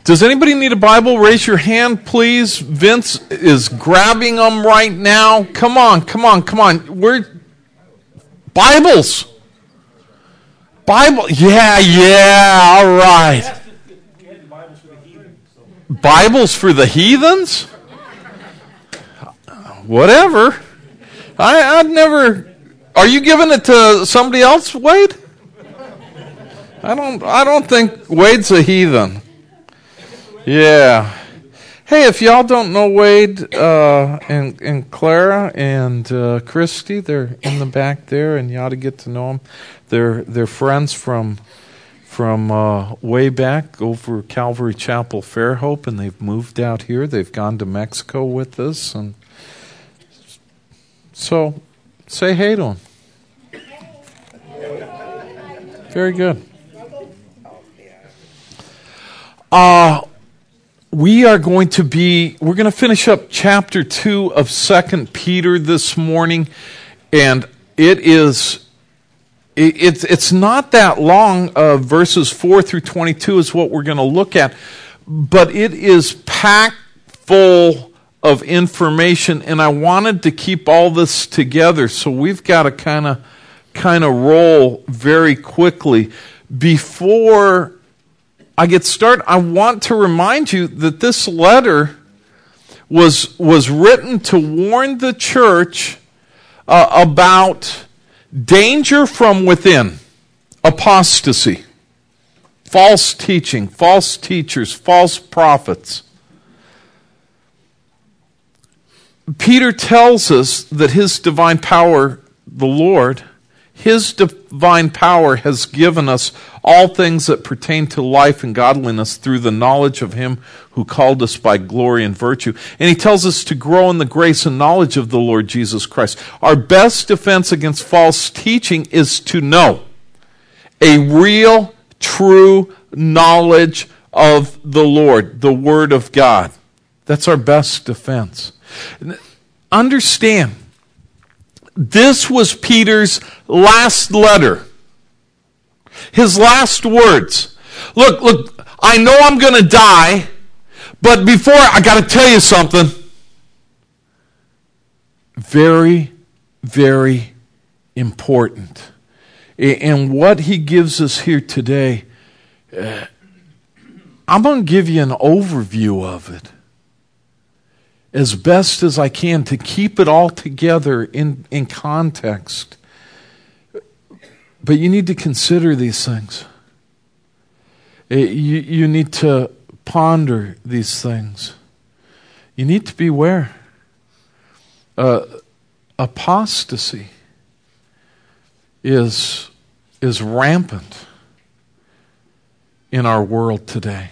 Does anybody need a Bible? Raise your hand, please. Vince is grabbing them right now. Come on. We're Bibles. Bible. Yeah, all right. Bibles for the heathens? Whatever. I'd never. Are you giving it to somebody else, Wade? I don't think Wade's a heathen. Yeah. Hey, if y'all don't know Wade and Clara and Christy, they're in the back there, and you ought to get to know them. They're friends from way back over Calvary Chapel, Fairhope, and they've moved out here. They've gone to Mexico with us, and so say hey to them. Very good. We're going to finish up chapter 2 of 2 Peter this morning, and it's not that long. Verses 4 through 22 is what we're going to look at, but it is packed full of information, and I wanted to keep all this together, so we've got to kind of roll very quickly. Before I get started, I want to remind you that this letter was written to warn the church about danger from within, apostasy, false teaching, false teachers, false prophets. Peter tells us that his divine power, the Lord, his divine power has given us all things that pertain to life and godliness through the knowledge of him who called us by glory and virtue. And he tells us to grow in the grace and knowledge of the Lord Jesus Christ. Our best defense against false teaching is to know a real, true knowledge of the Lord, the Word of God. That's our best defense. Understand, this was Peter's last letter. His last words. Look, I know I'm going to die, but before, I got to tell you something. Very, very important. And what he gives us here today, I'm going to give you an overview of it as best as I can to keep it all together in context. But you need to consider these things. You need to ponder these things. You need to beware. Apostasy is rampant in our world today.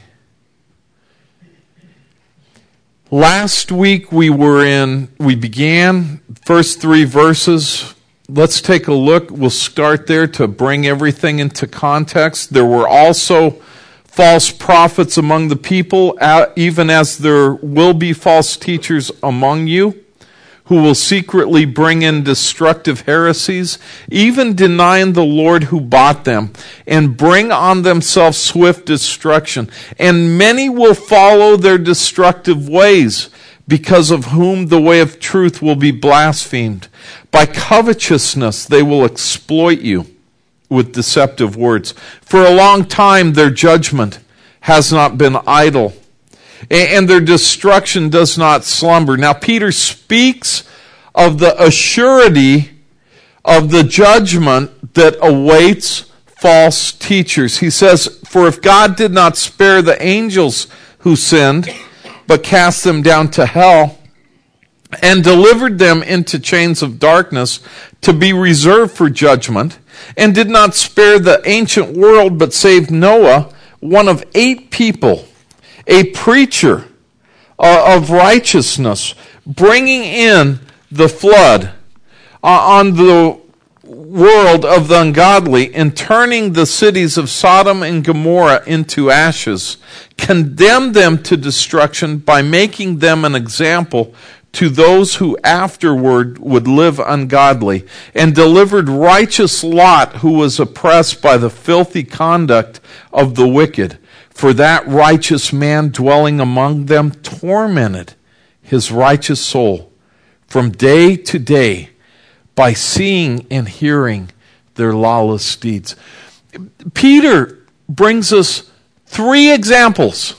Last week we began first 3 verses. Let's take a look. We'll start there to bring everything into context. There were also false prophets among the people, even as there will be false teachers among you, who will secretly bring in destructive heresies, even denying the Lord who bought them, and bring on themselves swift destruction. And many will follow their destructive ways, because of whom the way of truth will be blasphemed. By covetousness they will exploit you with deceptive words. For a long time their judgment has not been idle, and their destruction does not slumber. Now Peter speaks of the assurity of the judgment that awaits false teachers. He says, for if God did not spare the angels who sinned, but cast them down to hell, and delivered them into chains of darkness to be reserved for judgment, and did not spare the ancient world, but saved Noah, one of 8 people, a preacher of righteousness, bringing in the flood on the world of the ungodly, and turning the cities of Sodom and Gomorrah into ashes, condemned them to destruction by making them an example to those who afterward would live ungodly, and delivered righteous Lot, who was oppressed by the filthy conduct of the wicked. For that righteous man dwelling among them tormented his righteous soul from day to day by seeing and hearing their lawless deeds. Peter brings us 3 examples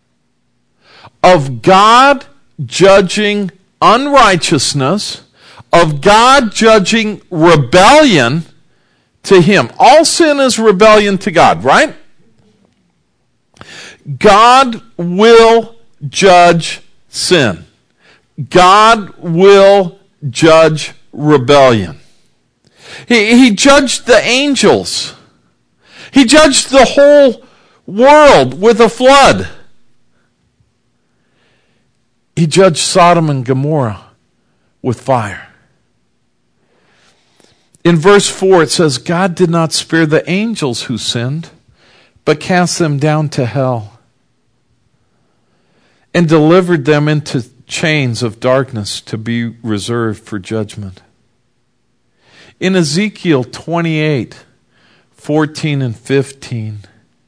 of God judging unrighteousness, of God judging rebellion to him. All sin is rebellion to God, right? God will judge sin. God will judge rebellion. He judged the angels. He judged the whole world with a flood. He judged Sodom and Gomorrah with fire. In verse 4 it says, God did not spare the angels who sinned, but cast them down to hell and delivered them into chains of darkness to be reserved for judgment. In Ezekiel 28, 14 and 15,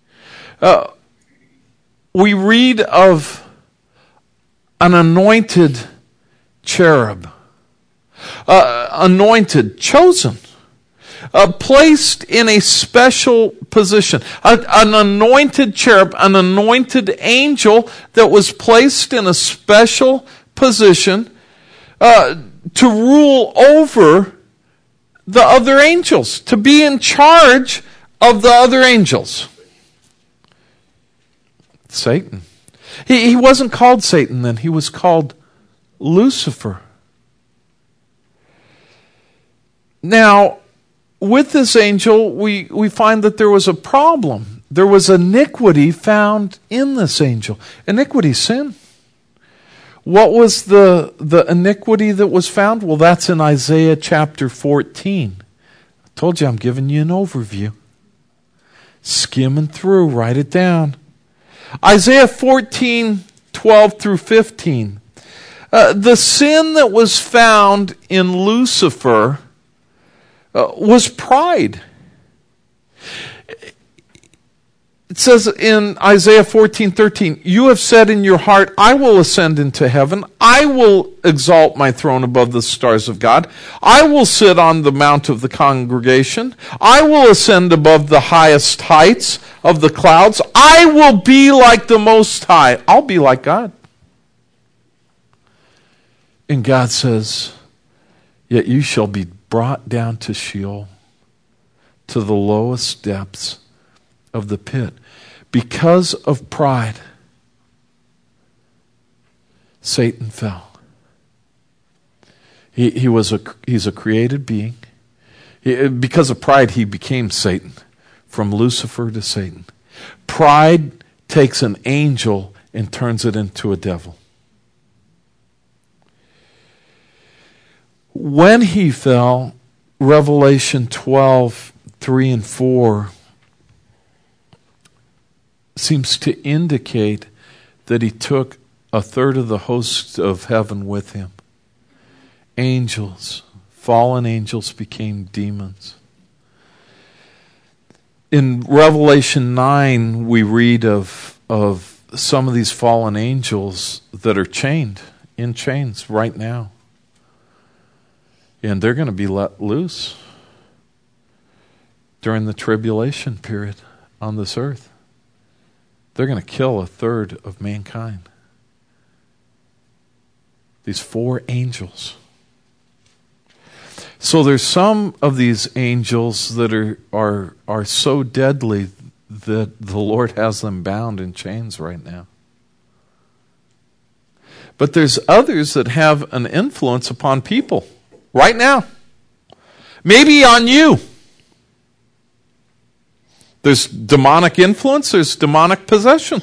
we read of an anointed cherub, anointed, chosen, placed in a special position. An anointed cherub, an anointed angel that was placed in a special position to rule over the other angels, to be in charge of the other angels. Satan. He wasn't called Satan then. He was called Lucifer. Now, with this angel, we find that there was a problem. There was iniquity found in this angel. Iniquity, sin. What was the iniquity that was found? Well, that's in Isaiah chapter 14. I told you I'm giving you an overview. Skimming through, write it down. Isaiah 14, 12 through 15. The sin that was found in Lucifer was pride. It says in Isaiah 14:13, you have said in your heart, I will ascend into heaven. I will exalt my throne above the stars of God. I will sit on the mount of the congregation. I will ascend above the highest heights of the clouds. I will be like the Most High. I'll be like God. And God says, yet you shall be brought down to Sheol, to the lowest depths of the pit. Because of pride, Satan fell. He's a created being. Because of pride, he became Satan, from Lucifer to Satan. Pride takes an angel and turns it into a devil. When he fell, Revelation 12, 3 and 4 seems to indicate that he took a third of the hosts of heaven with him. Angels, fallen angels became demons. In Revelation 9, we read of some of these fallen angels that are chained, in chains right now. And they're going to be let loose during the tribulation period on this earth. They're going to kill a third of mankind. These 4 angels. So there's some of these angels that are so deadly that the Lord has them bound in chains right now. But there's others that have an influence upon people right now. Maybe on you. There's demonic influence, there's demonic possession.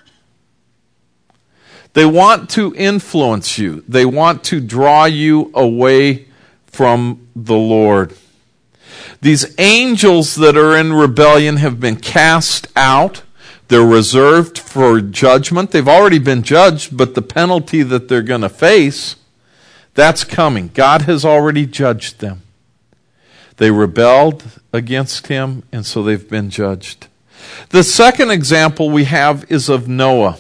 They want to influence you. They want to draw you away from the Lord. These angels that are in rebellion have been cast out. They're reserved for judgment. They've already been judged, but the penalty that they're going to face, that's coming. God has already judged them. They rebelled against him, and so they've been judged. The second example we have is of Noah.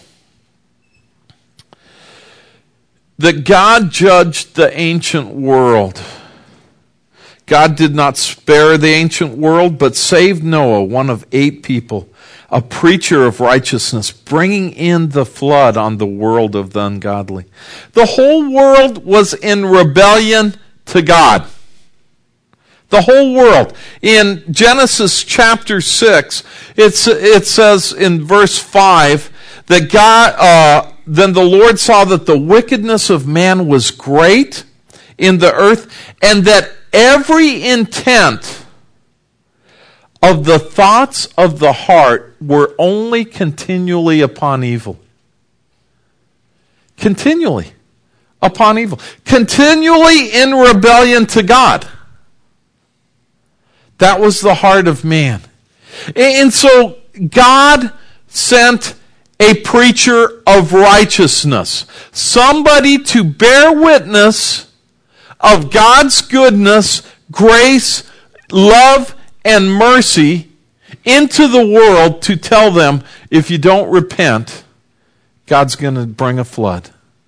That God judged the ancient world. God did not spare the ancient world, but saved Noah, one of 8 people, a preacher of righteousness, bringing in the flood on the world of the ungodly. The whole world was in rebellion to God. The whole world. In Genesis chapter 6, it says in verse 5 that God, then the Lord saw that the wickedness of man was great in the earth, and that every intent of the thoughts of the heart were only continually upon evil. Continually upon evil. Continually in rebellion to God. That was the heart of man. And so God sent a preacher of righteousness. Somebody to bear witness of God's goodness, grace, love, and mercy into the world to tell them, if you don't repent, God's going to bring a flood.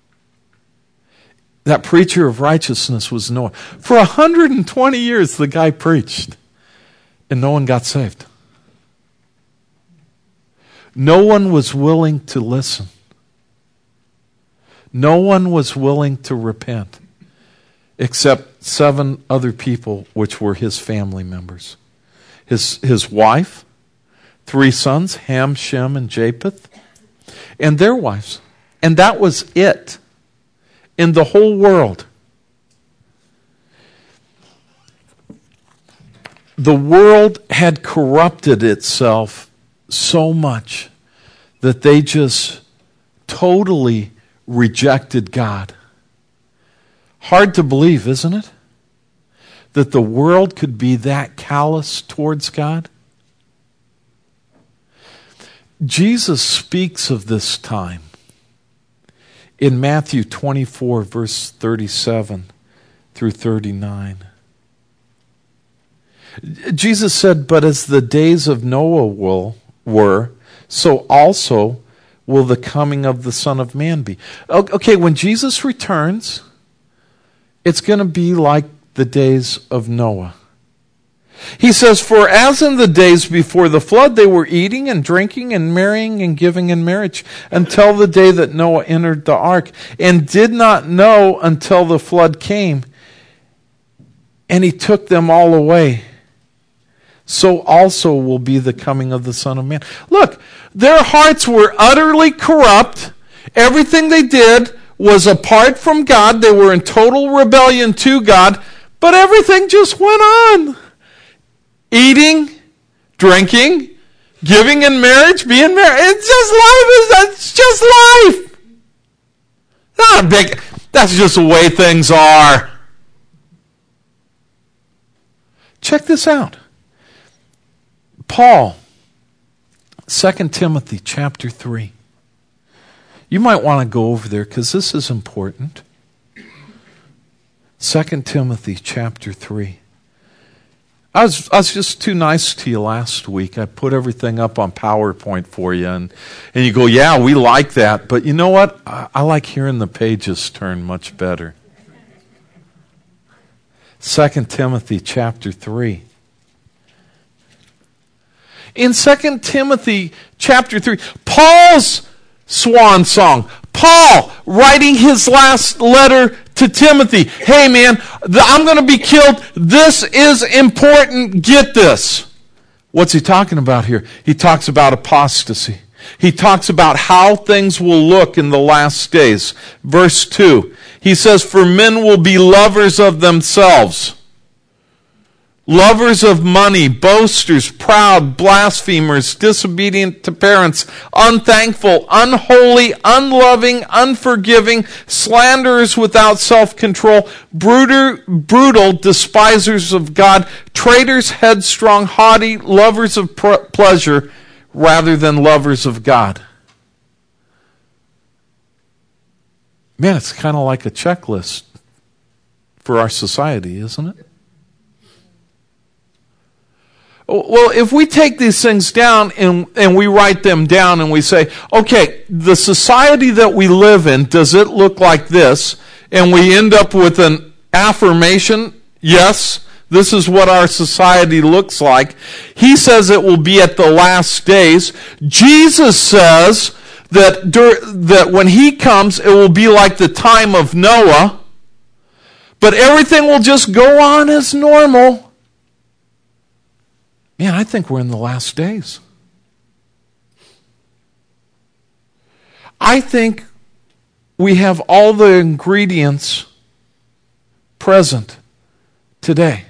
That preacher of righteousness was Noah. For 120 years, the guy preached, and no one got saved. No one was willing to listen. No one was willing to repent, except 7 other people, which were his family members. His wife, 3 sons, Ham, Shem, and Japheth, and their wives. And that was it in the whole world. The world had corrupted itself so much that they just totally rejected God. Hard to believe, isn't it? That the world could be that callous towards God. Jesus speaks of this time in Matthew 24, verse 37 through 39. Jesus said, "But as the days of Noah were, so also will the coming of the Son of Man be." Okay, when Jesus returns, it's going to be like the days of Noah. He says, "For as in the days before the flood, they were eating and drinking and marrying and giving in marriage until the day that Noah entered the ark, and did not know until the flood came, and he took them all away. So also will be the coming of the Son of Man." Look, their hearts were utterly corrupt. Everything they did was apart from God. They were in total rebellion to God, but everything just went on. Eating, drinking, giving in marriage, being married. It's just life. Not a big, that's just the way things are. Check this out. Paul, 2 Timothy chapter 3. You might want to go over there because this is important. 2 Timothy chapter 3. I was just too nice to you last week. I put everything up on PowerPoint for you, and you go, yeah, we like that. But you know what? I like hearing the pages turn much better. 2 Timothy chapter 3. In 2 Timothy chapter 3, Paul's swan song. Paul writing his last letter to Timothy. Hey man, I'm going to be killed. This is important. Get this. What's he talking about here? He talks about apostasy. He talks about how things will look in the last days. Verse 2. He says, "For men will be lovers of themselves, lovers of money, boasters, proud, blasphemers, disobedient to parents, unthankful, unholy, unloving, unforgiving, slanderers without self-control, brutal, despisers of God, traitors, headstrong, haughty, lovers of pleasure rather than lovers of God." Man, it's kind of like a checklist for our society, isn't it? Well, if we take these things down and we write them down and we say, okay, the society that we live in, does it look like this? And we end up with an affirmation, yes, this is what our society looks like. He says it will be at the last days. Jesus says that when he comes, it will be like the time of Noah, but everything will just go on as normal. Man, I think we're in the last days. I think we have all the ingredients present today.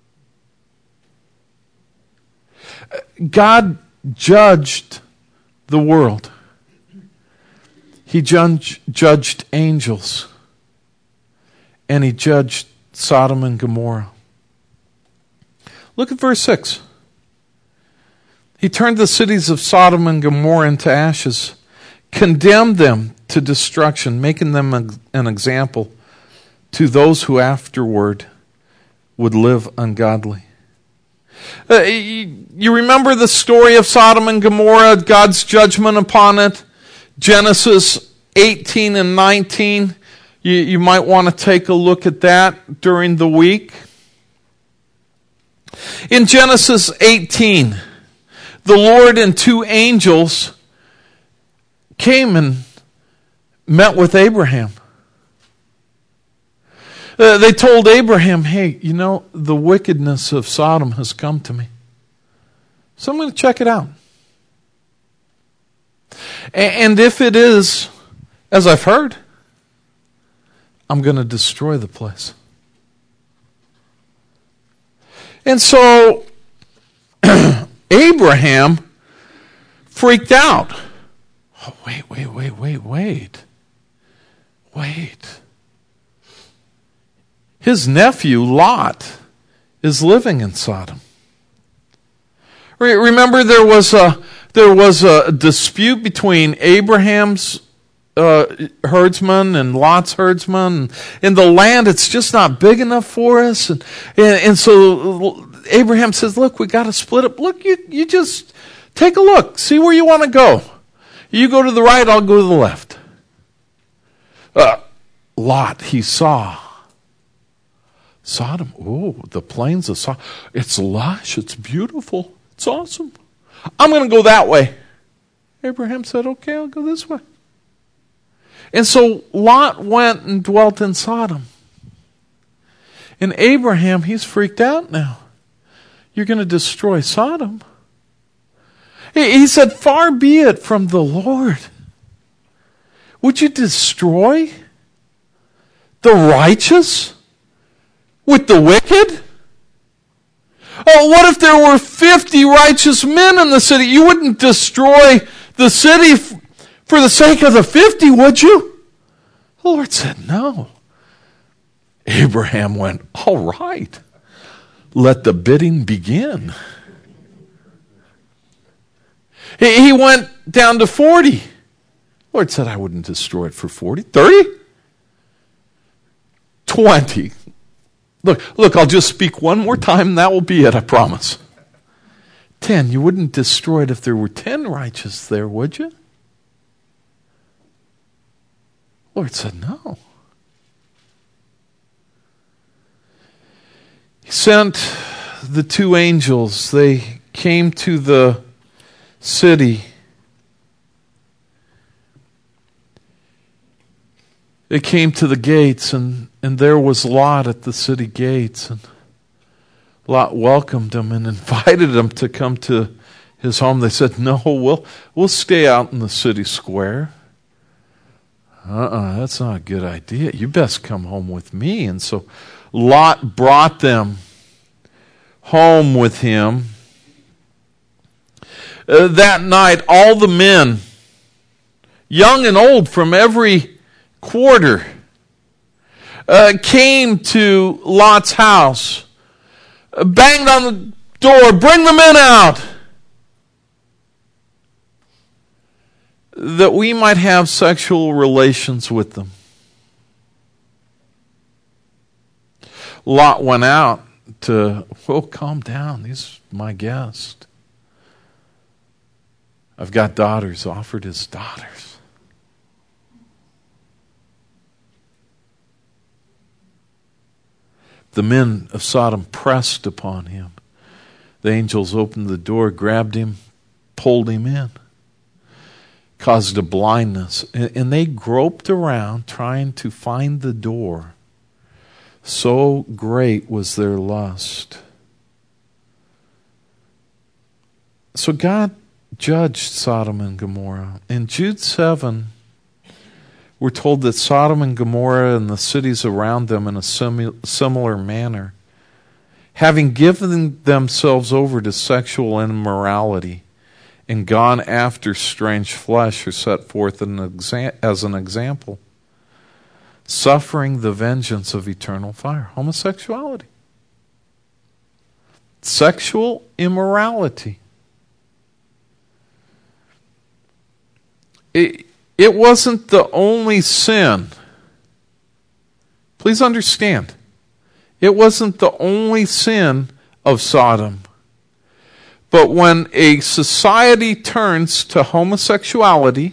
God judged the world. He judged angels. And he judged Sodom and Gomorrah. Look at verse 6. He turned the cities of Sodom and Gomorrah into ashes, condemned them to destruction, making them an example to those who afterward would live ungodly. You remember the story of Sodom and Gomorrah, God's judgment upon it? Genesis 18 and 19. You might want to take a look at that during the week. In Genesis 18, the Lord and two angels came and met with Abraham. They told Abraham, hey, you know, the wickedness of Sodom has come to me. So I'm going to check it out. And if it is, as I've heard, I'm going to destroy the place. And so Abraham freaked out. Oh, wait. His nephew, Lot, is living in Sodom. Remember, there was a dispute between Abraham's herdsman and Lot's herdsman. In the land, it's just not big enough for us. And so Abraham says, look, we got to split up. Look, you just take a look. See where you want to go. You go to the right, I'll go to the left. Lot, he saw Sodom. Oh, the plains of Sodom. It's lush. It's beautiful. It's awesome. I'm going to go that way. Abraham said, okay, I'll go this way. And so Lot went and dwelt in Sodom. And Abraham, he's freaked out now. You're going to destroy Sodom? He said, far be it from the Lord. Would you destroy the righteous with the wicked? Oh, what if there were 50 righteous men in the city? You wouldn't destroy the city for the sake of the 50, would you? The Lord said, no. Abraham went, all right. Let the bidding begin. He went down to 40. The Lord said, I wouldn't destroy it for 40. 30? 20. Look, I'll just speak one more time and that will be it, I promise. 10. You wouldn't destroy it if there were 10 righteous there, would you? The Lord said, no. He sent the two angels. They came to the city. They came to the gates, and there was Lot at the city gates. And Lot welcomed him and invited him to come to his home. They said, no, we'll stay out in the city square. That's not a good idea. You best come home with me. And so Lot brought them home with him. That night, all the men, young and old from every quarter, came to Lot's house, banged on the door, bring the men out, that we might have sexual relations with them. Lot went out to, calm down. He's my guest. I've got daughters, offered his daughters. The men of Sodom pressed upon him. The angels opened the door, grabbed him, pulled him in, caused a blindness. And they groped around trying to find the door. So great was their lust. So God judged Sodom and Gomorrah. In Jude 7, we're told that Sodom and Gomorrah and the cities around them in a similar manner, having given themselves over to sexual immorality and gone after strange flesh, are set forth as an example, suffering the vengeance of eternal fire. Homosexuality. Sexual immorality. It wasn't the only sin. Please understand. It wasn't the only sin of Sodom. But when a society turns to homosexuality,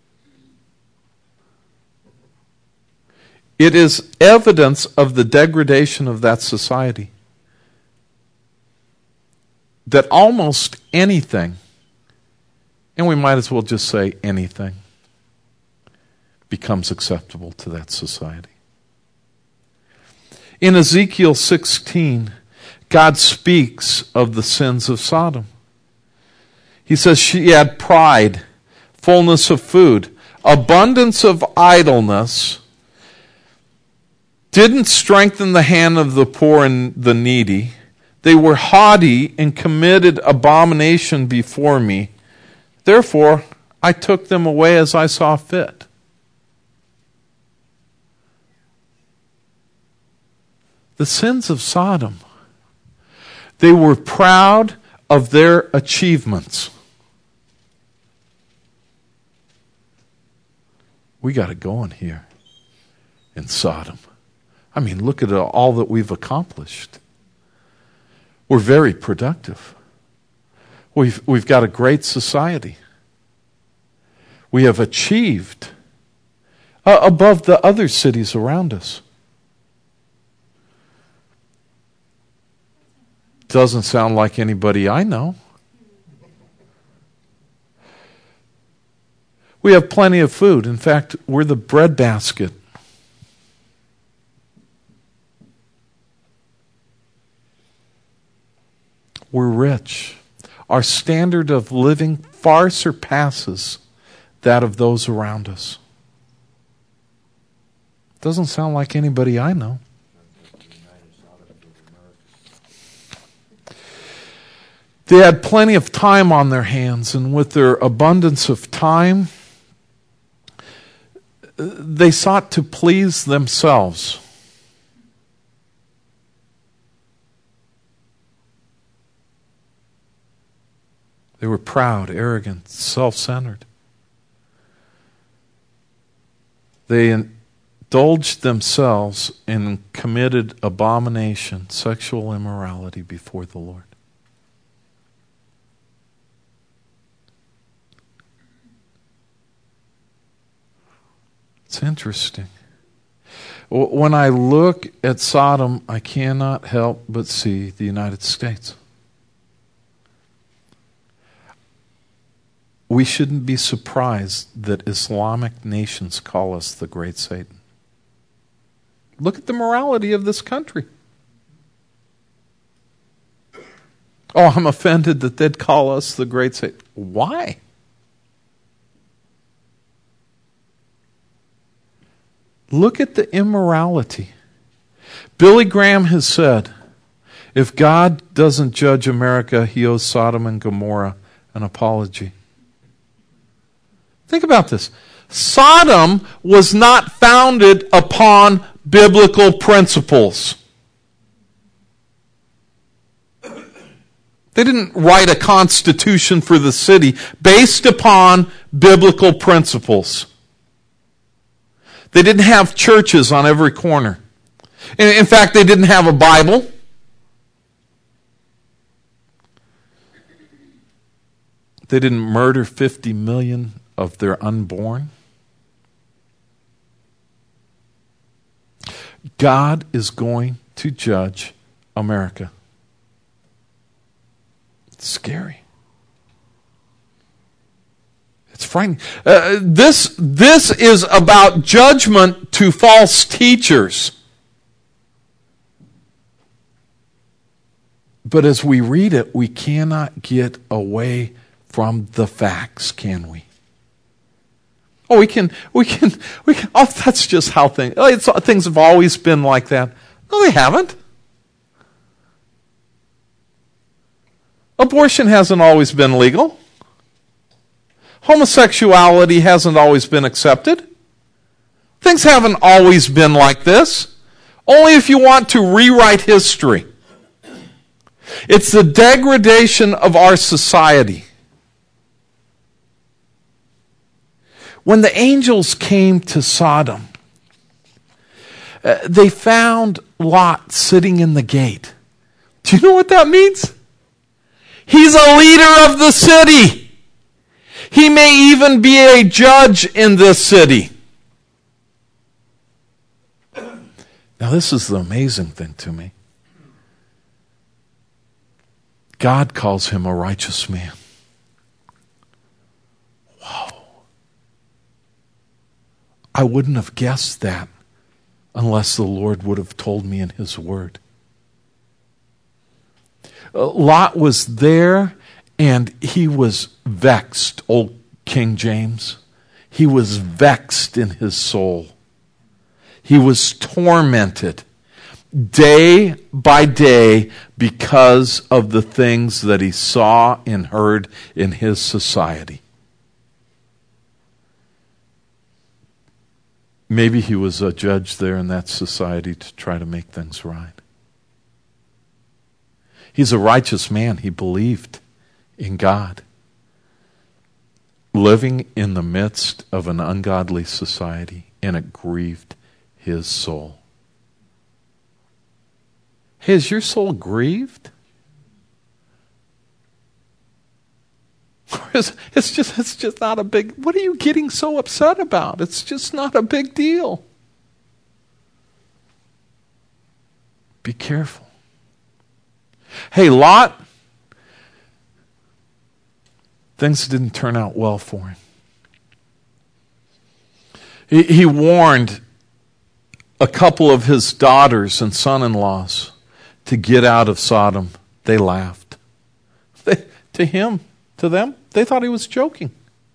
it is evidence of the degradation of that society. That almost anything, and we might as well just say anything, becomes acceptable to that society. In Ezekiel 16, God speaks of the sins of Sodom. He says she had pride, fullness of food, abundance of idleness, didn't strengthen the hand of the poor and the needy. They were haughty and committed abomination before me. Therefore, I took them away as I saw fit. The sins of Sodom. They were proud of their achievements. We got it going here in Sodom. I mean, look at all that we've accomplished. We're very productive. We've got a great society. We have achieved above the other cities around us. Doesn't sound like anybody I know. We have plenty of food. In fact, we're the breadbasket. We're rich. Our standard of living far surpasses that of those around us. Doesn't sound like anybody I know. They had plenty of time on their hands, and with their abundance of time, they sought to please themselves. They were proud, arrogant, self-centered. They indulged themselves and committed abomination, sexual immorality before the Lord. It's interesting. When I look at Sodom, I cannot help but see the United States. We shouldn't be surprised that Islamic nations call us the Great Satan. Look at the morality of this country. Oh, I'm offended that they'd call us the Great Satan. Why? Look at the immorality. Billy Graham has said, if God doesn't judge America, he owes Sodom and Gomorrah an apology. Think about this. Sodom was not founded upon biblical principles. They didn't write a constitution for the city based upon biblical principles. They didn't have churches on every corner. In fact, they didn't have a Bible. They didn't murder 50 million of their unborn. God is going to judge America. It's scary. It's frightening. This is about judgment to false teachers. But as we read it, we cannot get away from the facts, can we? Oh, we can. Oh, that's just how things have always been like that. No, they haven't. Abortion hasn't always been legal. Homosexuality hasn't always been accepted. Things haven't always been like this. Only if you want to rewrite history. It's the degradation of our society. When the angels came to Sodom, they found Lot sitting in the gate. Do you know what that means? He's a leader of the city. He may even be a judge in this city. Now, this is the amazing thing to me. God calls him a righteous man. Wow. I wouldn't have guessed that unless the Lord would have told me in his word. Lot was there and he was vexed, old King James. He was vexed in his soul. He was tormented day by day because of the things that he saw and heard in his society. Maybe he was a judge there in that society to try to make things right. He's a righteous man. He believed in God. Living in the midst of an ungodly society, and it grieved his soul. Hey, is your soul grieved? It's just not a big... What are you getting so upset about? It's just not a big deal. Be careful. Hey, Lot, things didn't turn out well for him. He warned a couple of his daughters and son-in-laws to get out of Sodom. They laughed. To them, they thought he was joking.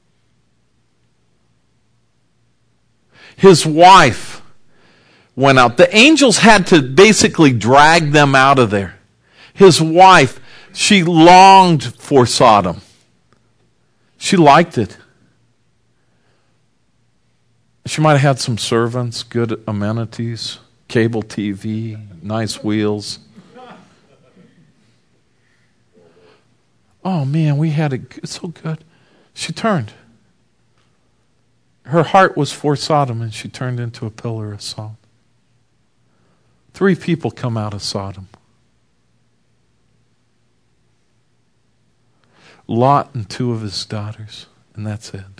His wife went out. The angels had to basically drag them out of there. His wife, she longed for Sodom. She liked it. She might have had some servants, good amenities, cable TV, nice wheels. Oh man, we had it so good. She turned. Her heart was for Sodom and she turned into a pillar of salt. 3 people come out of Sodom. Lot and 2 of his daughters, and that's it.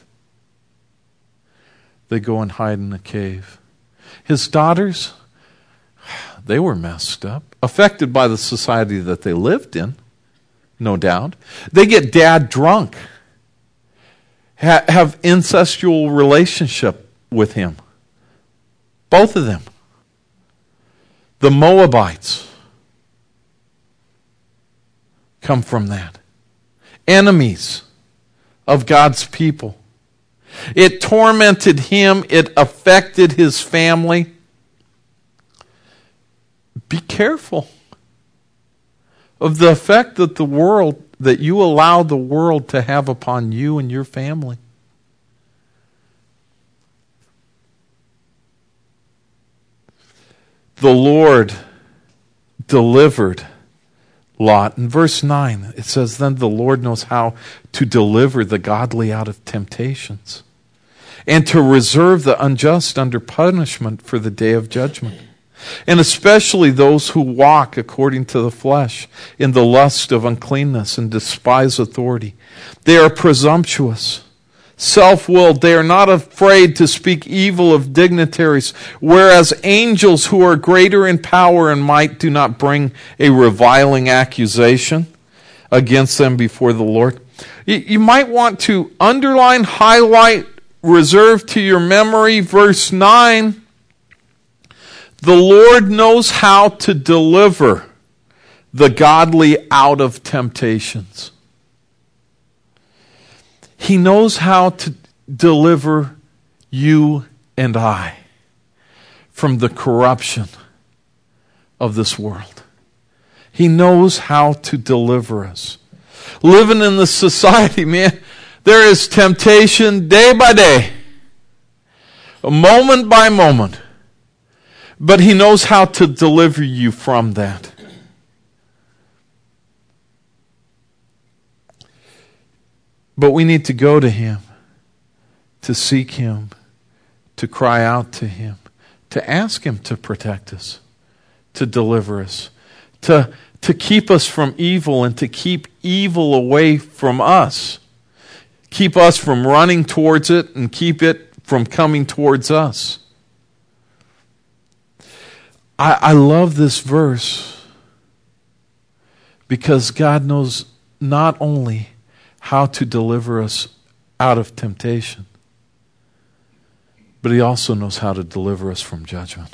They go and hide in a cave. His daughters, they were messed up, affected by the society that they lived in, no doubt. They get dad drunk, have incestual relationship with him. Both of them. The Moabites come from that. Enemies of God's people. It tormented him. It affected his family. Be careful of the effect that you allow the world to have upon you and your family. The Lord delivered Lot. In verse 9, it says, then the Lord knows how to deliver the godly out of temptations and to reserve the unjust under punishment for the day of judgment. and especially those who walk according to the flesh in the lust of uncleanness and despise authority. They are presumptuous, self-willed. They are not afraid to speak evil of dignitaries, whereas angels who are greater in power and might do not bring a reviling accusation against them before the Lord. You might want to underline, highlight, reserve to your memory verse 9. The Lord knows how to deliver the godly out of temptations. He knows how to deliver you and I from the corruption of this world. He knows how to deliver us. Living in the society, man, there is temptation day by day, moment by moment. But He knows how to deliver you from that. But we need to go to Him, to seek Him, to cry out to Him, to ask Him to protect us, to deliver us, to keep us from evil and to keep evil away from us. Keep us from running towards it and keep it from coming towards us. I love this verse because God knows not only how to deliver us out of temptation, but He also knows how to deliver us from judgment.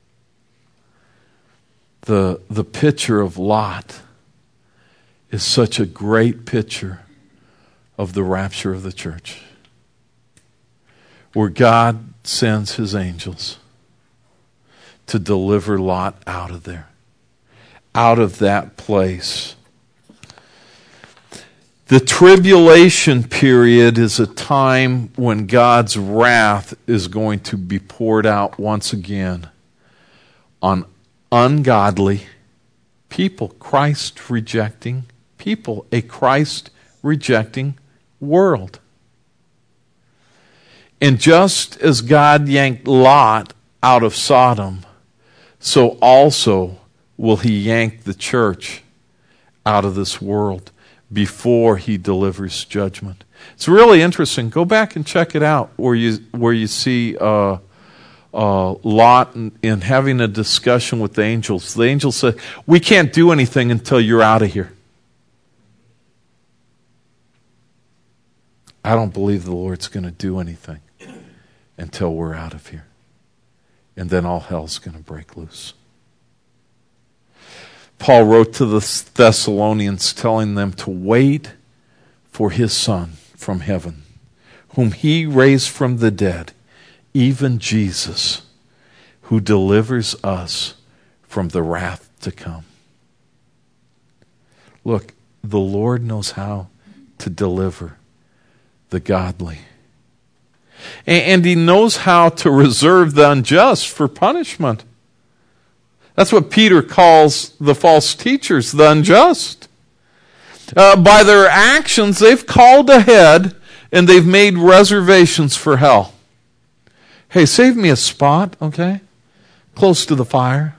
The picture of Lot is such a great picture of the rapture of the church, where God sends His angels to deliver Lot out of there, out of that place. The tribulation period is a time when God's wrath is going to be poured out once again on ungodly people, Christ-rejecting people, a Christ-rejecting world. And just as God yanked Lot out of Sodom, so also will He yank the church out of this world before He delivers judgment. It's really interesting. Go back and check it out where you see Lot in having a discussion with the angels. The angels said, "We can't do anything until you're out of here." I don't believe the Lord's going to do anything until we're out of here. And then all hell's going to break loose. Paul wrote to the Thessalonians telling them to wait for His Son from heaven, whom He raised from the dead, even Jesus, who delivers us from the wrath to come. Look, the Lord knows how to deliver the godly. And He knows how to reserve the unjust for punishment. That's what Peter calls the false teachers, the unjust. By their actions, they've called ahead and they've made reservations for hell. Hey, save me a spot, okay? Close to the fire.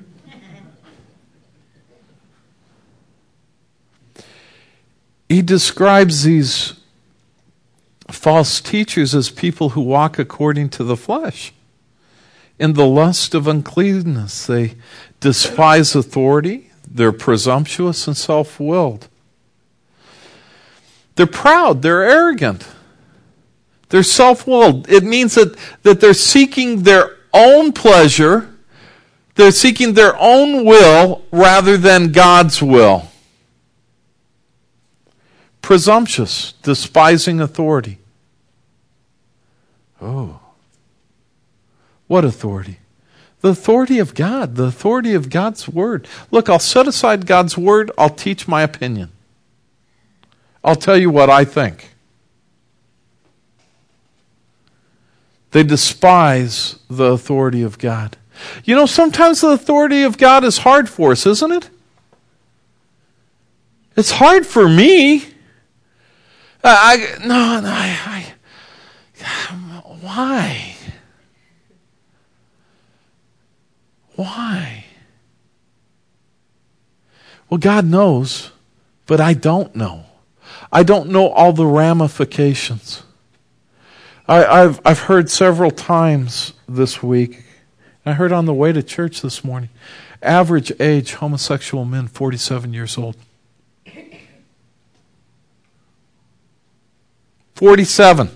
He describes these false teachers as people who walk according to the flesh. In the lust of uncleanness, they despise authority. They're presumptuous and self-willed. They're proud. They're arrogant. They're self-willed. It means that they're seeking their own pleasure. They're seeking their own will rather than God's will. Presumptuous, despising authority. Oh. What authority? The authority of God, the authority of God's Word. Look, I'll set aside God's Word, I'll teach my opinion. I'll tell you what I think. They despise the authority of God. You know, sometimes the authority of God is hard for us, isn't it? It's hard for me. Why? Why? Well, God knows, but I don't know. I don't know all the ramifications. I've heard several times this week, I heard on the way to church this morning, average age homosexual men, 47 years old. 47.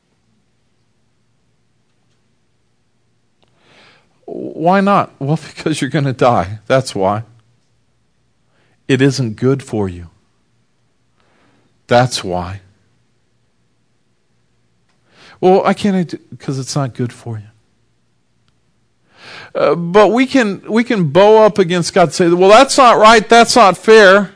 Why not? Well, because you're going to die. That's why. It isn't good for you. That's why. Well, I can't, because it's not good for you. But we can bow up against God and say, well, that's not right, that's not fair.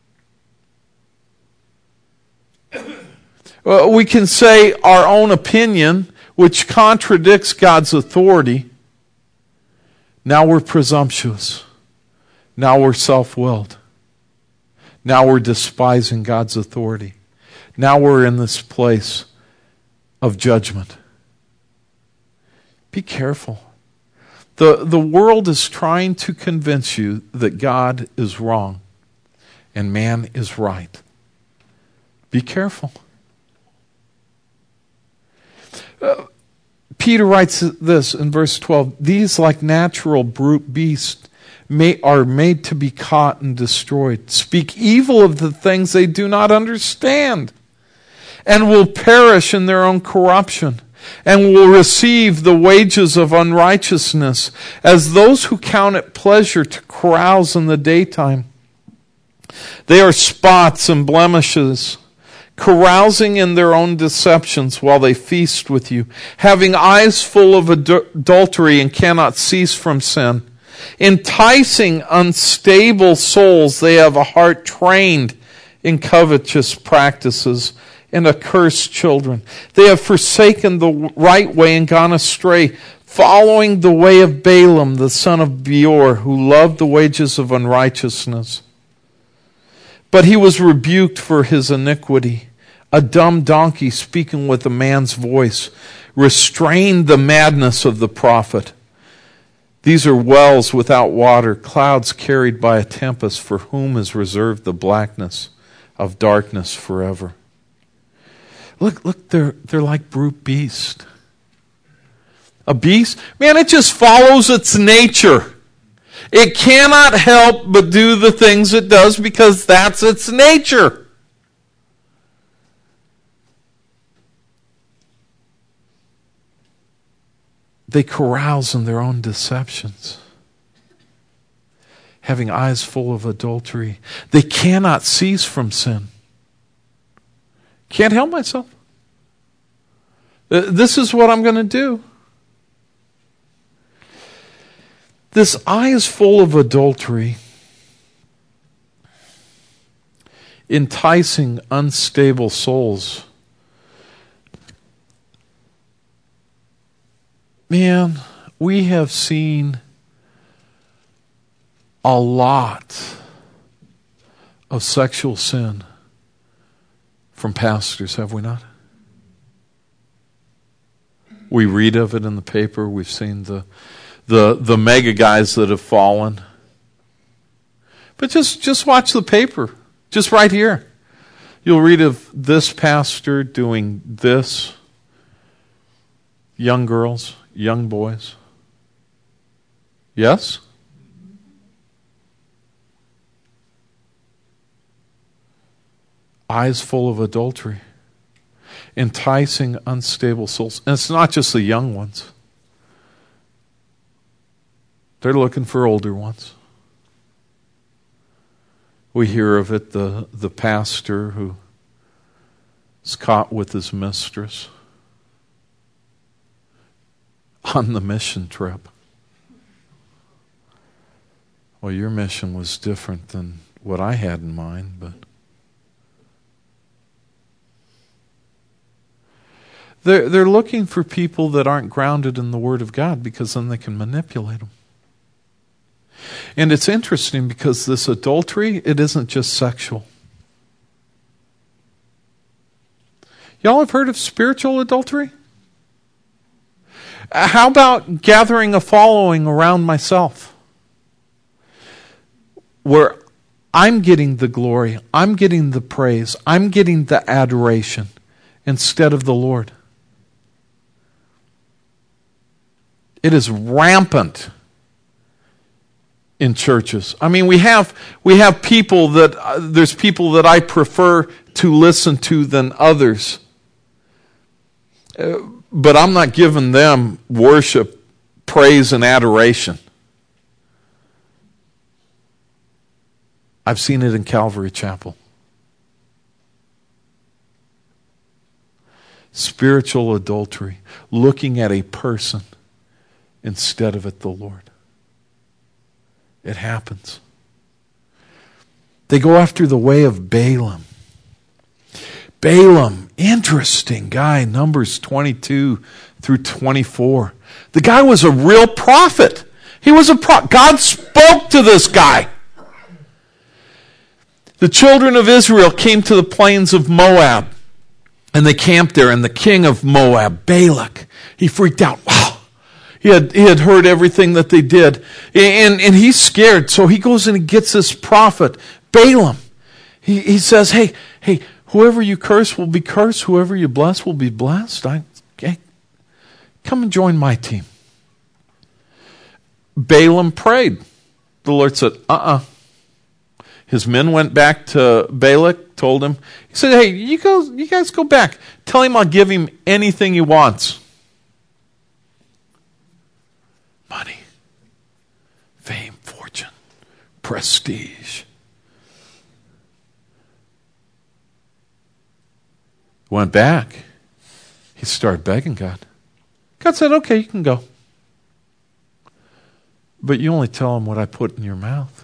We can say our own opinion, which contradicts God's authority. Now we're presumptuous. Now we're self-willed. Now we're despising God's authority. Now we're in this place of judgment. Be careful. The world is trying to convince you that God is wrong and man is right. Be careful. Peter writes this in verse 12, these like natural brute beasts are made to be caught and destroyed, speak evil of the things they do not understand, and will perish in their own corruption, and will receive the wages of unrighteousness, as those who count it pleasure to carouse in the daytime. They are spots and blemishes, carousing in their own deceptions while they feast with you, having eyes full of adultery and cannot cease from sin. Enticing unstable souls, they have a heart trained in covetous practices and accursed children. They have forsaken the right way and gone astray, following the way of Balaam, the son of Beor, who loved the wages of unrighteousness. But he was rebuked for his iniquity. A dumb donkey speaking with a man's voice restrained the madness of the prophet. These are wells without water, clouds carried by a tempest, for whom is reserved the blackness of darkness forever. Look, they're like brute beast. A beast? Man, it just follows its nature. It cannot help but do the things it does because that's its nature. They carouse in their own deceptions, having eyes full of adultery. They cannot cease from sin. Can't help myself. This is what I'm going to do. This eye is full of adultery, enticing unstable souls. Man, we have seen a lot of sexual sin from pastors, have we not? We read of it in the paper. We've seen the mega guys that have fallen. But just watch the paper. Just right here. You'll read of this pastor doing this. Young girls, young boys. Yes? Eyes full of adultery. Enticing unstable souls. And it's not just the young ones. They're looking for older ones. We hear of it, the pastor who is caught with his mistress on the mission trip. Well, your mission was different than what I had in mind, but they're looking for people that aren't grounded in the Word of God, because then they can manipulate them. And it's interesting because this adultery, it isn't just sexual. Y'all have heard of spiritual adultery? How about gathering a following around myself, where I'm getting the glory. I'm getting the praise. I'm getting the adoration instead of the Lord. It is rampant in churches. I mean, we have people there's people that I prefer to listen to than others. But I'm not giving them worship, praise, and adoration. I've seen it in Calvary Chapel. Spiritual adultery, looking at a person instead of at the Lord. It happens. They go after the way of Balaam. Balaam, interesting guy, Numbers 22 through 24. The guy was a real prophet. He was a prophet. God spoke to this guy. The children of Israel came to the plains of Moab, and they camped there, and the king of Moab, Balak, he freaked out. Wow. He had heard everything that they did, and he's scared, so he goes and he gets this prophet, Balaam. He says, hey, whoever you curse will be cursed, whoever you bless will be blessed. Come and join my team. Balaam prayed. The Lord said, His men went back to Balak, told him. He said, hey, you guys go back. Tell him I'll give him anything he wants. Money, fame, fortune, prestige. Went back. He started begging God. God said, okay, you can go. But you only tell him what I put in your mouth.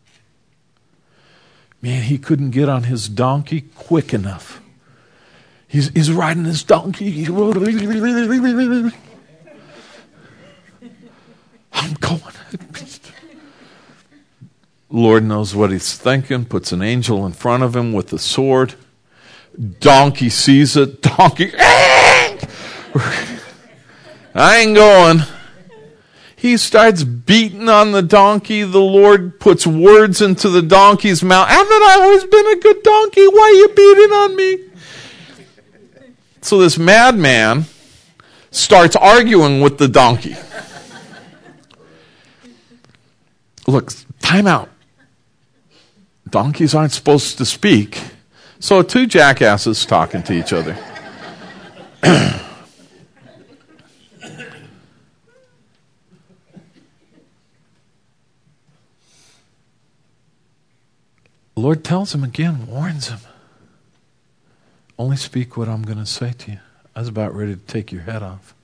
Man, he couldn't get on his donkey quick enough. He's riding his donkey. I'm going. Lord knows what he's thinking, puts an angel in front of him with a sword. Donkey sees it. Donkey, I ain't going. He starts beating on the donkey. The Lord puts words into the donkey's mouth. Haven't I always been a good donkey? Why are you beating on me? So this madman starts arguing with the donkey. Look, time out. Donkeys aren't supposed to speak. So two jackasses talking to each other. The Lord tells him again, warns him. Only speak what I'm going to say to you. I was about ready to take your head off.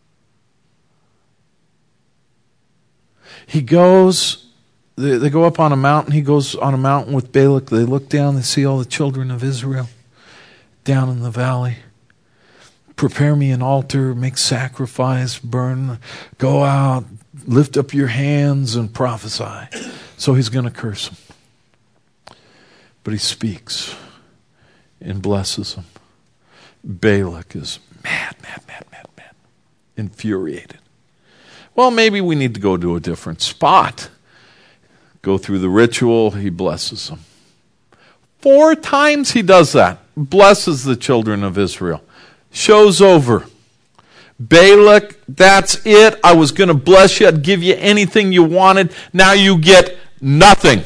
He goes, they go up on a mountain. He goes on a mountain with Balak. They look down, they see all the children of Israel down in the valley. Prepare me an altar, make sacrifice, burn, go out, lift up your hands and prophesy. So he's going to curse them. But he speaks and blesses them. Balak is mad, infuriated. Well, maybe we need to go to a different spot. Go through the ritual. He blesses them. 4 times he does that. Blesses the children of Israel. Show's over. Balak, that's it. I was going to bless you. I'd give you anything you wanted. Now you get nothing.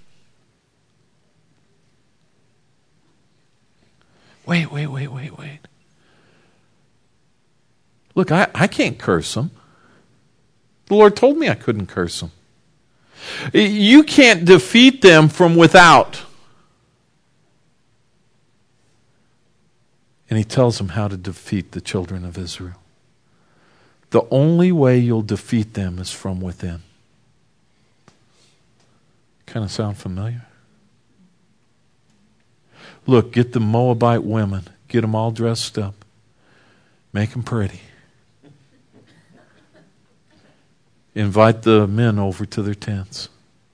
Wait. Look, I can't curse them. The Lord told me I couldn't curse them. You can't defeat them from without. And he tells them how to defeat the children of Israel. The only way you'll defeat them is from within. Kind of sound familiar? Look, get the Moabite women. Get them all dressed up. Make them pretty. Invite the men over to their tents.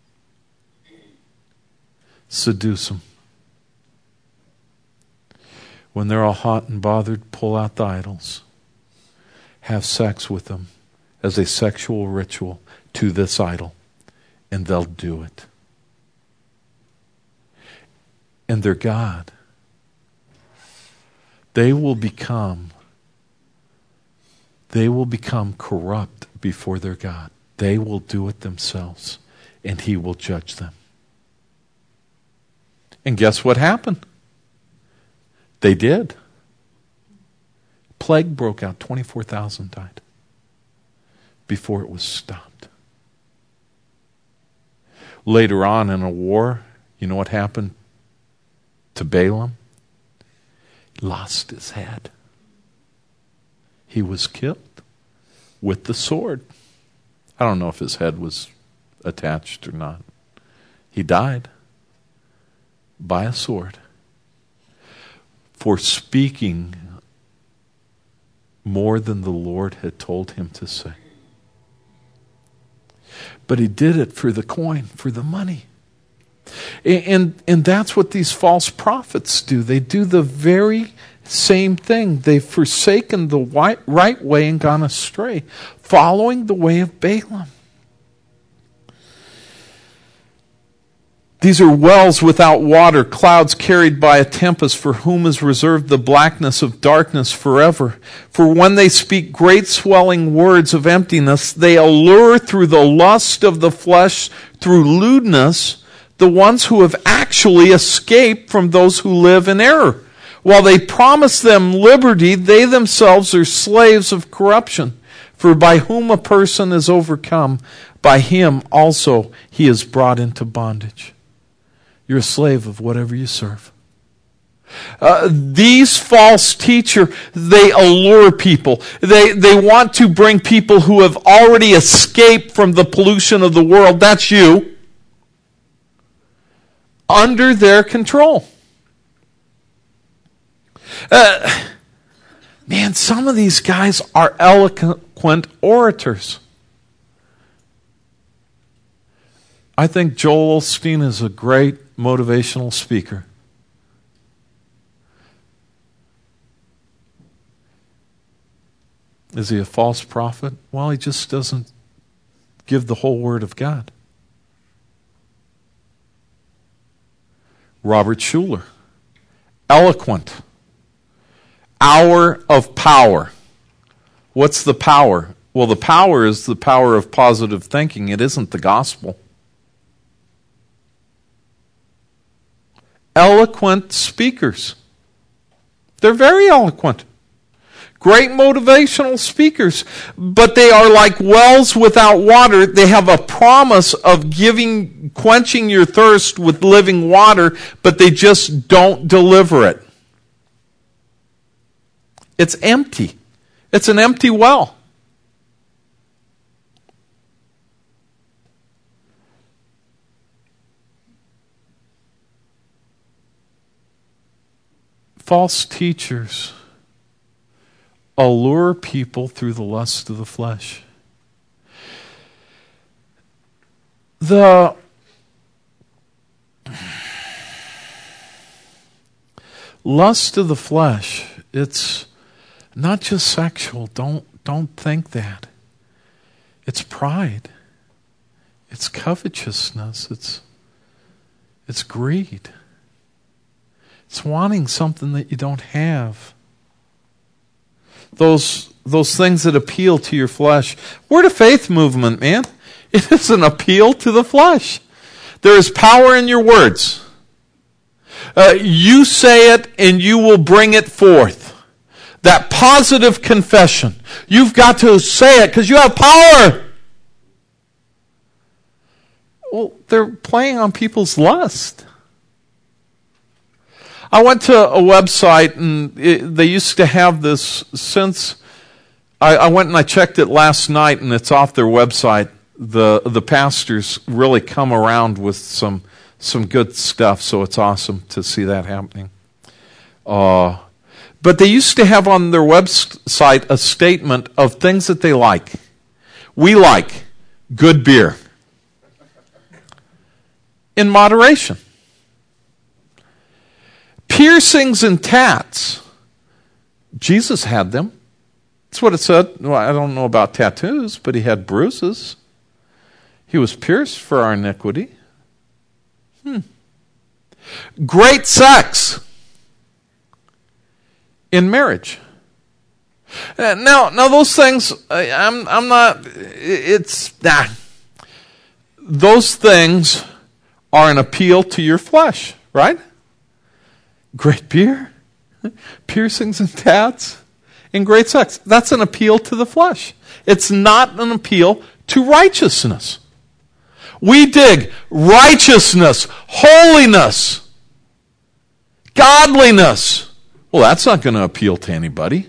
Seduce them. When they're all hot and bothered, pull out the idols. Have sex with them as a sexual ritual to this idol. And they'll do it. and their God, they will become corrupt before their God. They will do it themselves, and he will judge them. And guess what happened? They did. Plague broke out. 24,000 died before it was stopped. Later on in a war, you know what happened to Balaam? He lost his head. He was killed with the sword. I don't know if his head was attached or not. He died by a sword for speaking more than the Lord had told him to say. But he did it for the coin, for the money. And that's what these false prophets do. They do the very same thing. They've forsaken the right way and gone astray, following the way of Balaam. These are wells without water, clouds carried by a tempest, for whom is reserved the blackness of darkness forever. For when they speak great swelling words of emptiness, they allure through the lust of the flesh, through lewdness, the ones who have actually escaped from those who live in error. While they promise them liberty, they themselves are slaves of corruption. For by whom a person is overcome, by him also he is brought into bondage. You're a slave of whatever you serve. These false teachers, they allure people. They want to bring people who have already escaped from the pollution of the world, that's you, under their control. Man, some of these guys are eloquent orators. I think Joel Osteen is a great motivational speaker. Is he a false prophet? Well, he just doesn't give the whole word of God. Robert Schuller, eloquent, hour of power. What's the power? Well, the power is the power of positive thinking. It isn't the gospel. Eloquent speakers. They're very eloquent. Great motivational speakers. But they are like wells without water. They have a promise of quenching your thirst with living water, but they just don't deliver it. It's empty. It's an empty well. False teachers allure people through the lust of the flesh. The lust of the flesh, it's not just sexual. Don't think that. It's pride. It's covetousness. It's greed. It's wanting something that you don't have. Those things that appeal to your flesh. Word of faith movement, man. It is an appeal to the flesh. There is power in your words. You say it and you will bring it forth. That positive confession. You've got to say it because you have power. Well, they're playing on people's lust. I went to a website and they used to have this since I went and I checked it last night and it's off their website. The pastors really come around with some good stuff, so it's awesome to see that happening. But they used to have on their website a statement of things that they like. We like good beer. In moderation. Piercings and tats. Jesus had them. That's what it said. Well, I don't know about tattoos, but he had bruises. He was pierced for our iniquity. Great sex in marriage. Now those things, I'm not, those things are an appeal to your flesh, right? Great beer, piercings and tats, and great sex. That's an appeal to the flesh. It's not an appeal to righteousness. We dig righteousness, holiness, godliness. Well, that's not going to appeal to anybody.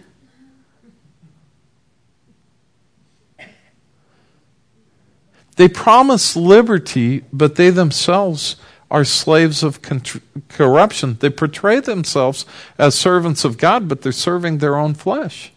They promise liberty, but they themselves are slaves of corruption. They portray themselves as servants of God, but they're serving their own flesh.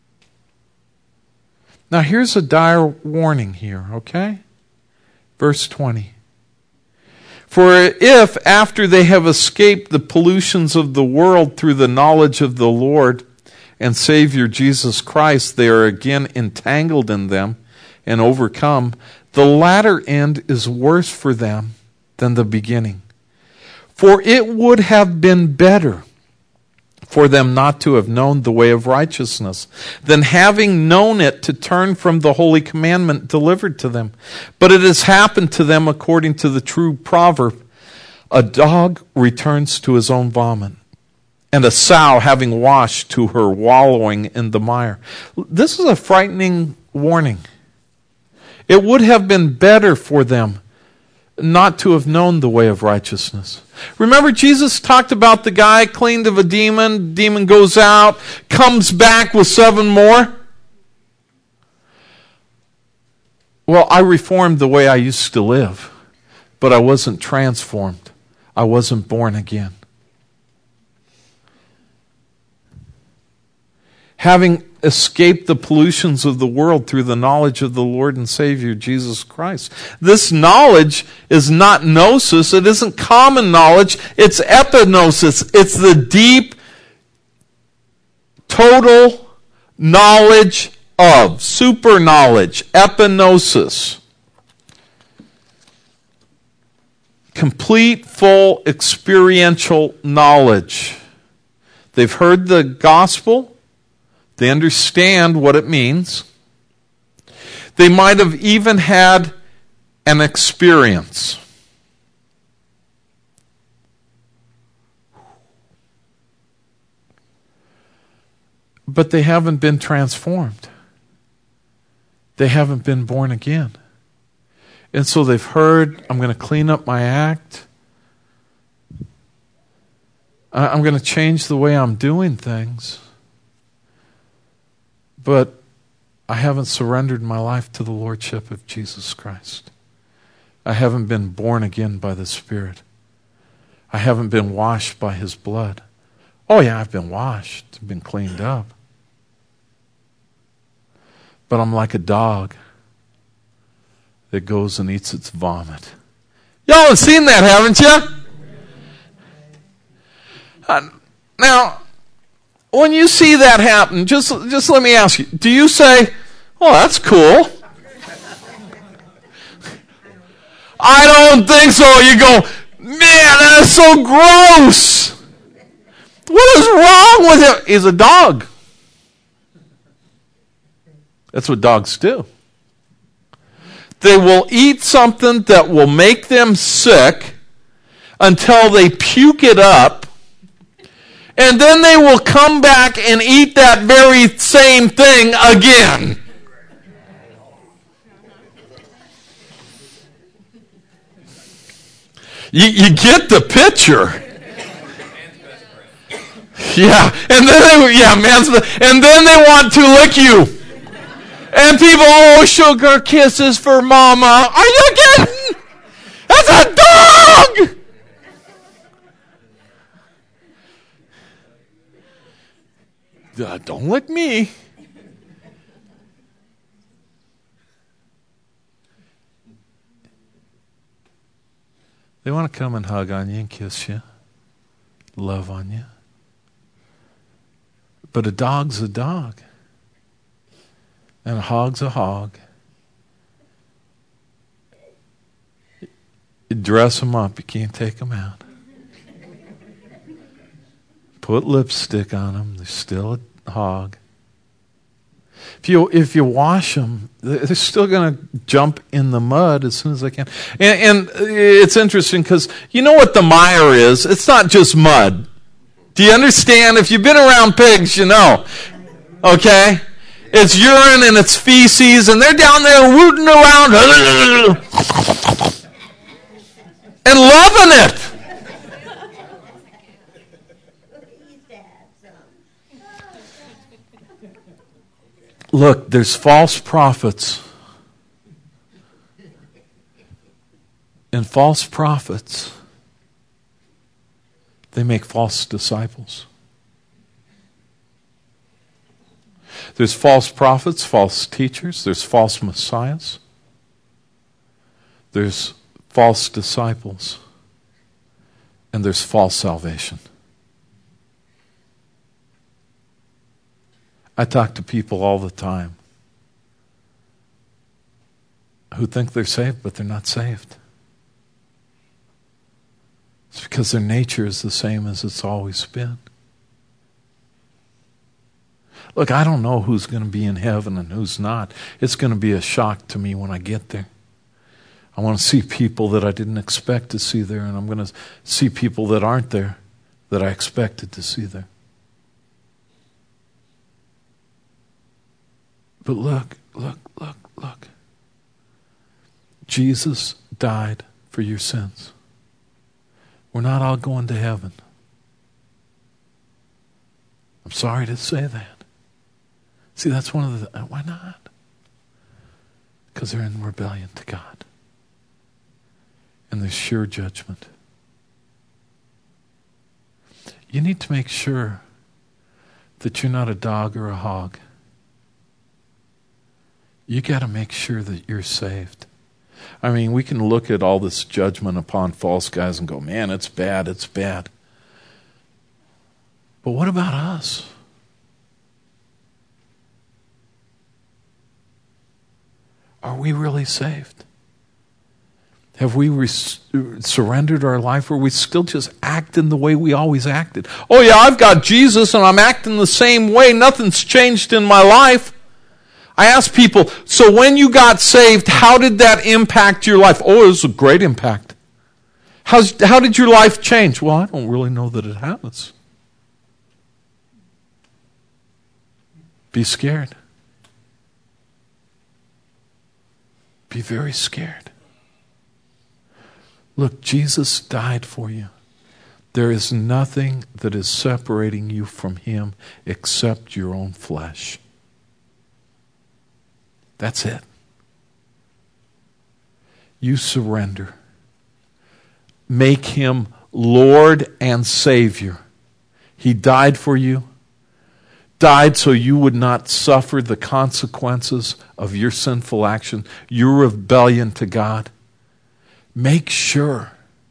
Now here's a dire warning here, okay? Verse 20. For if, after they have escaped the pollutions of the world through the knowledge of the Lord and Savior Jesus Christ, they are again entangled in them and overcome, the latter end is worse for them than the beginning. For it would have been better for them not to have known the way of righteousness, than having known it to turn from the holy commandment delivered to them. But it has happened to them according to the true proverb, a dog returns to his own vomit, and a sow having washed to her wallowing in the mire. This is a frightening warning. It would have been better for them not to have known the way of righteousness. Remember, Jesus talked about the guy cleaned of a demon. Demon goes out, comes back with 7 more. Well, I reformed the way I used to live, but I wasn't transformed. I wasn't born again. Having escaped the pollutions of the world through the knowledge of the Lord and Savior Jesus Christ. This knowledge is not gnosis. It isn't common knowledge. It's epignosis. It's the deep, total knowledge of, super knowledge, epignosis. Complete, full, experiential knowledge. They've heard the gospel. They understand what it means. They might have even had an experience. But they haven't been transformed. They haven't been born again. And so they've heard, I'm going to clean up my act. I'm going to change the way I'm doing things. But I haven't surrendered my life to the Lordship of Jesus Christ. I haven't been born again by the Spirit. I haven't been washed by His blood. Oh yeah, I've been washed, I've been cleaned up. But I'm like a dog that goes and eats its vomit. Y'all have seen that, haven't you? Now, when you see that happen, just let me ask you, do you say, oh, that's cool? I don't think so. You go, man, that is so gross. What is wrong with him? He's a dog. That's what dogs do. They will eat something that will make them sick until they puke it up. And then they will come back and eat that very same thing again. You get the picture. Yeah, and then they want to lick you. And people, oh, sugar kisses for mama. Are you kidding? That's a dog! Don't lick me. They want to come and hug on you and kiss you, love on you. But a dog's a dog. And a hog's a hog. You dress them up, you can't take them out. put lipstick on them. They're still a hog. If you wash them, they're still going to jump in the mud as soon as they can. And it's interesting because you know what the mire is? It's not just mud. Do you understand? If you've been around pigs, you know. Okay? It's urine and it's feces, and they're down there rooting around and loving it. Look, there's false prophets. And false prophets, they make false disciples. There's false prophets, false teachers, there's false messiahs, there's false disciples, and there's false salvation. I talk to people all the time who think they're saved, but they're not saved. It's because their nature is the same as it's always been. Look, I don't know who's going to be in heaven and who's not. It's going to be a shock to me when I get there. I want to see people that I didn't expect to see there, and I'm going to see people that aren't there that I expected to see there. But look. Jesus died for your sins. We're not all going to heaven. I'm sorry to say that. See, that's one of the... Why not? Because they're in rebellion to God. And there's sure judgment. You need to make sure that you're not a dog or a hog. You got to make sure that you're saved. I mean, we can look at all this judgment upon false guys and go, man, it's bad, it's bad. But what about us? Are we really saved? Have we surrendered our life, or are we still just acting the way we always acted? Oh yeah, I've got Jesus and I'm acting the same way. Nothing's changed in my life. I ask people, so when you got saved, how did that impact your life? Oh, it was a great impact. How did your life change? Well, I don't really know that it happens. Be scared. Be very scared. Look, Jesus died for you. There is nothing that is separating you from Him except your own flesh. That's it. You surrender. Make Him Lord and Savior. He died for you. Died so you would not suffer the consequences of your sinful action, your rebellion to God. Make sure.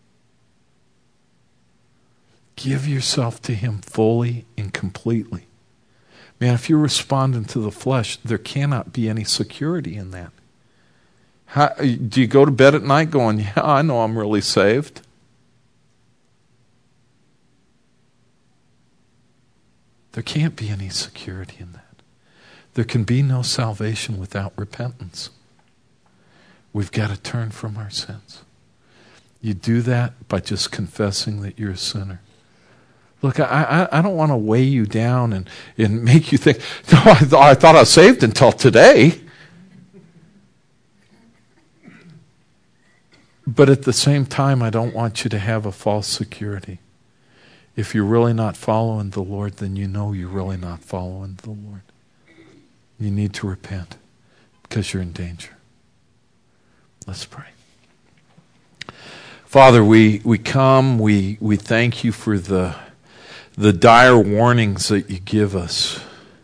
Give yourself to Him fully and completely. Man, if you're responding to the flesh, there cannot be any security in that. Do you go to bed at night going, yeah, I know I'm really saved? There can't be any security in that. There can be no salvation without repentance. We've got to turn from our sins. You do that by just confessing that you're a sinner. Look, I don't want to weigh you down and make you think, no, I thought I was saved until today. But at the same time, I don't want you to have a false security. If you're really not following the Lord, then you know you're really not following the Lord. You need to repent because you're in danger. Let's pray. Father, we come, we thank you for the dire warnings that you give us.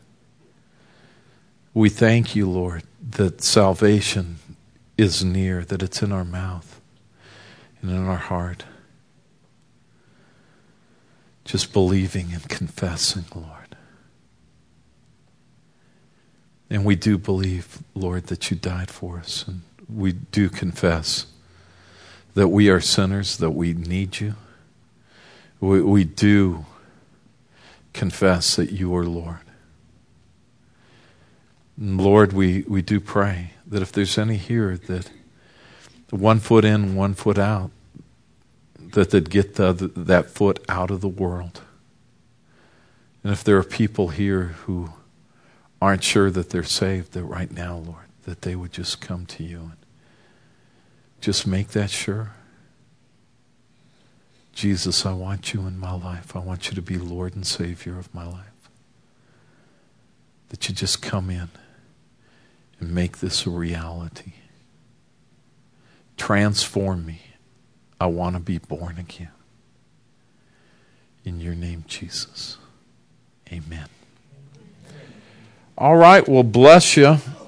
We thank you, Lord, that salvation is near, that it's in our mouth and in our heart. Just believing and confessing, Lord. And we do believe, Lord, that you died for us. And we do confess that we are sinners, that we need you. We do confess that you are Lord. And Lord, we do pray that if there's any here that one foot in, one foot out, that they'd get that foot out of the world. And if there are people here who aren't sure that they're saved, that right now, Lord, that they would just come to you and just make that sure. Jesus, I want you in my life. I want you to be Lord and Savior of my life. That you just come in and make this a reality. Transform me. I want to be born again. In your name, Jesus. Amen. All right, well, bless you.